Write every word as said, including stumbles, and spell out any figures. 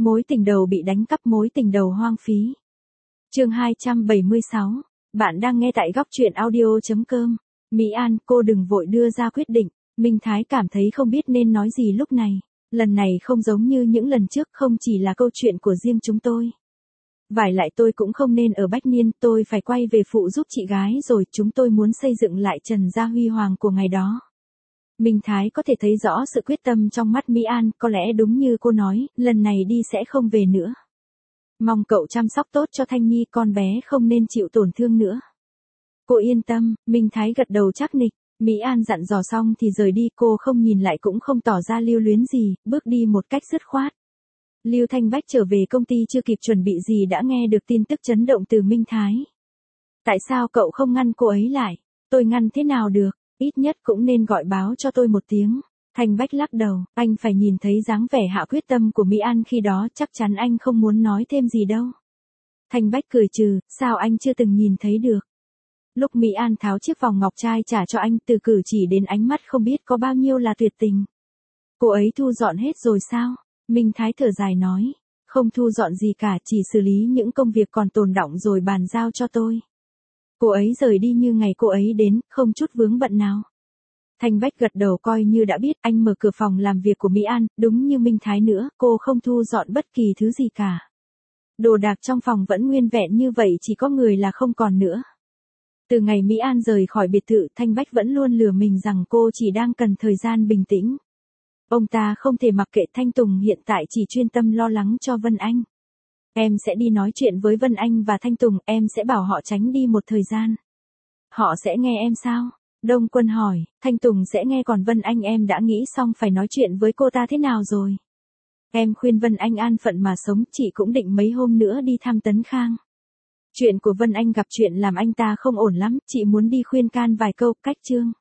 Mối tình đầu bị đánh cắp, mối tình đầu hoang phí. Chương hai trăm bảy mươi sáu. Bạn đang nghe tại góc truyện audio chấm com. Mỹ An, cô đừng vội đưa ra quyết định. Minh Thái cảm thấy không biết nên nói gì lúc này. Lần này không giống như những lần trước, không chỉ là câu chuyện của riêng chúng tôi. Vải lại tôi cũng không nên ở Bách Niên, tôi phải quay về phụ giúp chị gái rồi, chúng tôi muốn xây dựng lại Trần gia huy hoàng của ngày đó. Minh Thái có thể thấy rõ sự quyết tâm trong mắt Mỹ An, có lẽ đúng như cô nói, lần này đi sẽ không về nữa. Mong cậu chăm sóc tốt cho Thanh Nhi, con bé không nên chịu tổn thương nữa. Cô yên tâm, Minh Thái gật đầu chắc nịch. Mỹ An dặn dò xong thì rời đi, cô không nhìn lại cũng không tỏ ra lưu luyến gì, bước đi một cách dứt khoát. Lưu Thanh Bách trở về công ty chưa kịp chuẩn bị gì đã nghe được tin tức chấn động từ Minh Thái. Tại sao cậu không ngăn cô ấy lại? Tôi ngăn thế nào được, ít nhất cũng nên gọi báo cho tôi một tiếng. Thanh Bách lắc đầu, anh phải nhìn thấy dáng vẻ hạ quyết tâm của Mỹ An khi đó, chắc chắn anh không muốn nói thêm gì đâu. Thanh Bách cười trừ, sao anh chưa từng nhìn thấy được? Lúc Mỹ An tháo chiếc vòng ngọc trai trả cho anh, từ cử chỉ đến ánh mắt không biết có bao nhiêu là tuyệt tình. Cô ấy thu dọn hết rồi sao? Minh Thái thở dài nói, không thu dọn gì cả, chỉ xử lý những công việc còn tồn đọng rồi bàn giao cho tôi. Cô ấy rời đi như ngày cô ấy đến, không chút vướng bận nào. Thanh Bách gật đầu coi như đã biết, anh mở cửa phòng làm việc của Mỹ An, đúng như Minh Thái nữa, cô không thu dọn bất kỳ thứ gì cả. Đồ đạc trong phòng vẫn nguyên vẹn như vậy, chỉ có người là không còn nữa. Từ ngày Mỹ An rời khỏi biệt thự, Thanh Bách vẫn luôn lừa mình rằng cô chỉ đang cần thời gian bình tĩnh. Ông ta không thể mặc kệ Thanh Tùng hiện tại chỉ chuyên tâm lo lắng cho Vân Anh. Em sẽ đi nói chuyện với Vân Anh và Thanh Tùng, em sẽ bảo họ tránh đi một thời gian. Họ sẽ nghe em sao? Đông Quân hỏi, Thanh Tùng sẽ nghe, còn Vân Anh em đã nghĩ xong phải nói chuyện với cô ta thế nào rồi? Em khuyên Vân Anh an phận mà sống, chị cũng định mấy hôm nữa đi thăm Tấn Khang. Chuyện của Vân Anh gặp chuyện làm anh ta không ổn lắm, chị muốn đi khuyên can vài câu, cách chương.